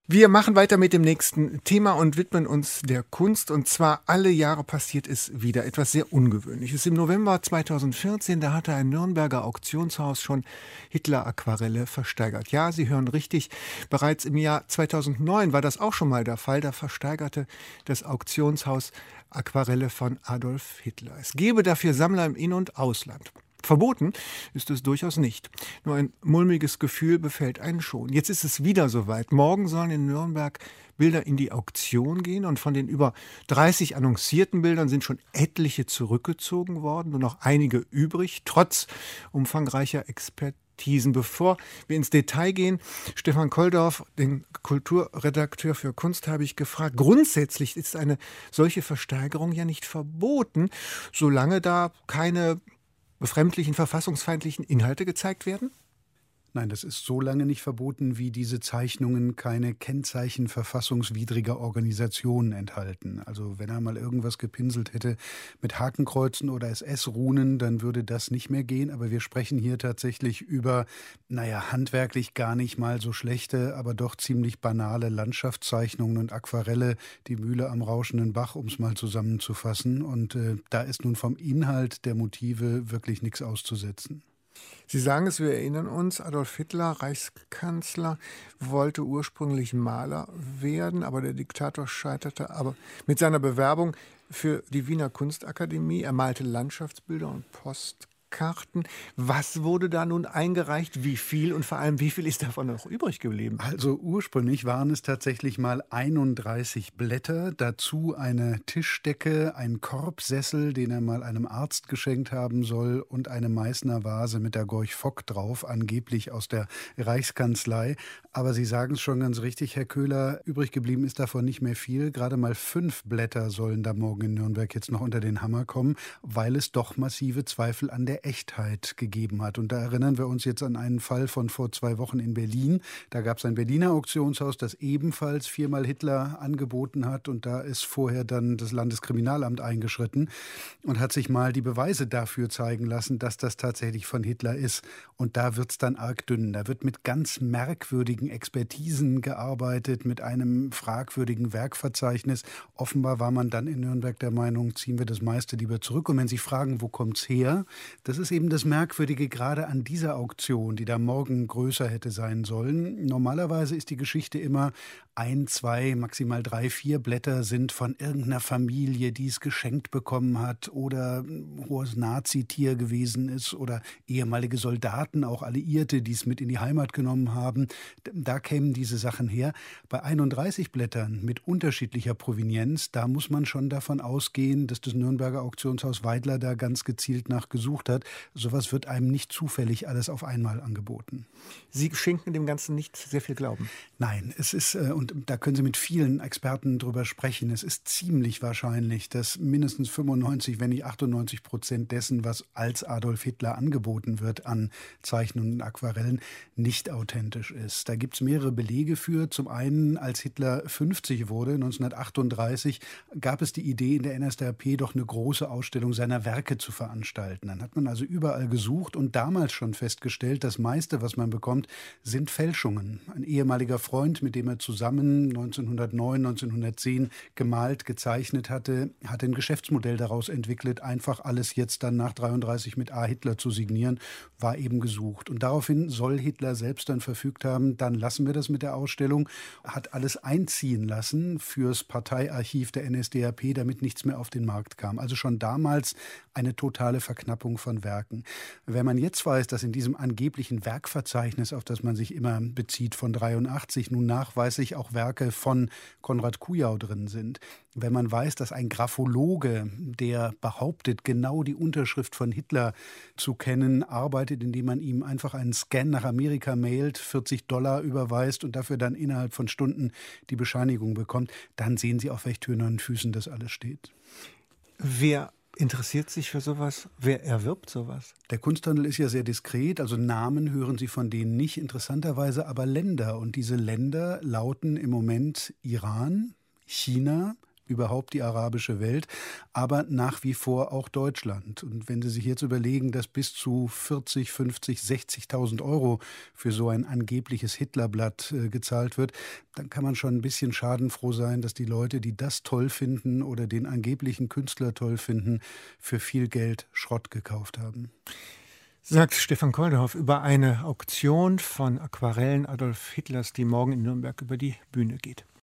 Wir machen weiter mit dem nächsten Thema und widmen uns der Kunst. Und zwar alle Jahre passiert es wieder etwas sehr Ungewöhnliches. Im November 2014, da hatte ein Nürnberger Auktionshaus schon Hitler-Aquarelle versteigert. Ja, Sie hören richtig, bereits im Jahr 2009 war das auch schon mal der Fall. Da versteigerte das Auktionshaus Aquarelle von Adolf Hitler. Es gebe dafür Sammler im In- und Ausland. Verboten ist es durchaus nicht. Nur ein mulmiges Gefühl befällt einen schon. Jetzt ist es wieder soweit. Morgen sollen in Nürnberg Bilder in die Auktion gehen und von den über 30 annoncierten Bildern sind schon etliche zurückgezogen worden, nur noch einige übrig, trotz umfangreicher Expertisen. Bevor wir ins Detail gehen, Stefan Kolldorf, den Kulturredakteur für Kunst, habe ich gefragt. Grundsätzlich ist eine solche Versteigerung ja nicht verboten, solange da keine befremdlichen, verfassungsfeindlichen Inhalte gezeigt werden? Nein, das ist so lange nicht verboten, wie diese Zeichnungen keine Kennzeichen verfassungswidriger Organisationen enthalten. Also wenn er mal irgendwas gepinselt hätte mit Hakenkreuzen oder SS-Runen, dann würde das nicht mehr gehen. Aber wir sprechen hier tatsächlich über, handwerklich gar nicht mal so schlechte, aber doch ziemlich banale Landschaftszeichnungen und Aquarelle, die Mühle am rauschenden Bach, um es mal zusammenzufassen. Und da ist nun vom Inhalt der Motive wirklich nichts auszusetzen. Sie sagen es, wir erinnern uns, Adolf Hitler, Reichskanzler, wollte ursprünglich Maler werden, aber der Diktator scheiterte aber mit seiner Bewerbung für die Wiener Kunstakademie. Er malte Landschaftsbilder und Postkarten. Was wurde da nun eingereicht? Wie viel und vor allem, wie viel ist davon noch übrig geblieben? Also ursprünglich waren es tatsächlich mal 31 Blätter, dazu eine Tischdecke, ein Korbsessel, den er mal einem Arzt geschenkt haben soll und eine Meißner Vase mit der Gorch Fock drauf, angeblich aus der Reichskanzlei. Aber Sie sagen es schon ganz richtig, Herr Köhler, übrig geblieben ist davon nicht mehr viel. Gerade mal 5 Blätter sollen da morgen in Nürnberg jetzt noch unter den Hammer kommen, weil es doch massive Zweifel an der Echtheit gegeben hat. Und da erinnern wir uns jetzt an einen Fall von vor 2 Wochen in Berlin. Da gab es ein Berliner Auktionshaus, das ebenfalls 4-mal Hitler angeboten hat. Und da ist vorher dann das Landeskriminalamt eingeschritten und hat sich mal die Beweise dafür zeigen lassen, dass das tatsächlich von Hitler ist. Und da wird es dann arg dünn. Da wird mit ganz merkwürdigen Expertisen gearbeitet, mit einem fragwürdigen Werkverzeichnis. Offenbar war man dann in Nürnberg der Meinung, ziehen wir das meiste lieber zurück. Und wenn Sie fragen, wo kommt's her? Das ist eben das Merkwürdige gerade an dieser Auktion, die da morgen größer hätte sein sollen. Normalerweise ist die Geschichte immer 1, 2, maximal 3, 4 Blätter sind von irgendeiner Familie, die es geschenkt bekommen hat oder ein hohes Nazitier gewesen ist oder ehemalige Soldaten, auch Alliierte, die es mit in die Heimat genommen haben. Da kämen diese Sachen her. Bei 31 Blättern mit unterschiedlicher Provenienz, da muss man schon davon ausgehen, dass das Nürnberger Auktionshaus Weidler da ganz gezielt nachgesucht hat. Sowas wird einem nicht zufällig alles auf einmal angeboten. Sie schenken dem Ganzen nicht sehr viel Glauben. Nein, es ist, und da können Sie mit vielen Experten drüber sprechen, es ist ziemlich wahrscheinlich, dass mindestens 95, wenn nicht 98% dessen, was als Adolf Hitler angeboten wird an Zeichnungen und Aquarellen, nicht authentisch ist. Da gibt es mehrere Belege für. Zum einen, als Hitler 50 wurde, 1938, gab es die Idee, in der NSDAP doch eine große Ausstellung seiner Werke zu veranstalten. Dann hat man also überall gesucht und damals schon festgestellt, das meiste, was man bekommt, sind Fälschungen. Ein ehemaliger Freund, mit dem er zusammen 1909, 1910 gemalt, gezeichnet hatte, hat ein Geschäftsmodell daraus entwickelt, einfach alles jetzt dann nach 33 mit A. Hitler zu signieren, war eben gesucht. Und daraufhin soll Hitler selbst dann verfügt haben, dann lassen wir das mit der Ausstellung, hat alles einziehen lassen fürs Parteiarchiv der NSDAP, damit nichts mehr auf den Markt kam. Also schon damals eine totale Verknappung von Werken. Wenn man jetzt weiß, dass in diesem angeblichen Werkverzeichnis, auf das man sich immer bezieht, von 83 nun nachweislich auch Werke von Konrad Kujau drin sind, wenn man weiß, dass ein Graphologe, der behauptet, genau die Unterschrift von Hitler zu kennen, arbeitet, indem man ihm einfach einen Scan nach Amerika mailt, $40 überweist und dafür dann innerhalb von Stunden die Bescheinigung bekommt, dann sehen Sie, auf welch tönernen Füßen das alles steht. Wer interessiert sich für sowas? Wer erwirbt sowas? Der Kunsthandel ist ja sehr diskret, also Namen hören Sie von denen nicht, interessanterweise aber Länder. Und diese Länder lauten im Moment Iran, China, überhaupt die arabische Welt, aber nach wie vor auch Deutschland. Und wenn Sie sich jetzt überlegen, dass bis zu 40, 50, 60.000 Euro für so ein angebliches Hitlerblatt gezahlt wird, dann kann man schon ein bisschen schadenfroh sein, dass die Leute, die das toll finden oder den angeblichen Künstler toll finden, für viel Geld Schrott gekauft haben. Sagt Stefan Kolderhoff über eine Auktion von Aquarellen Adolf Hitlers, die morgen in Nürnberg über die Bühne geht.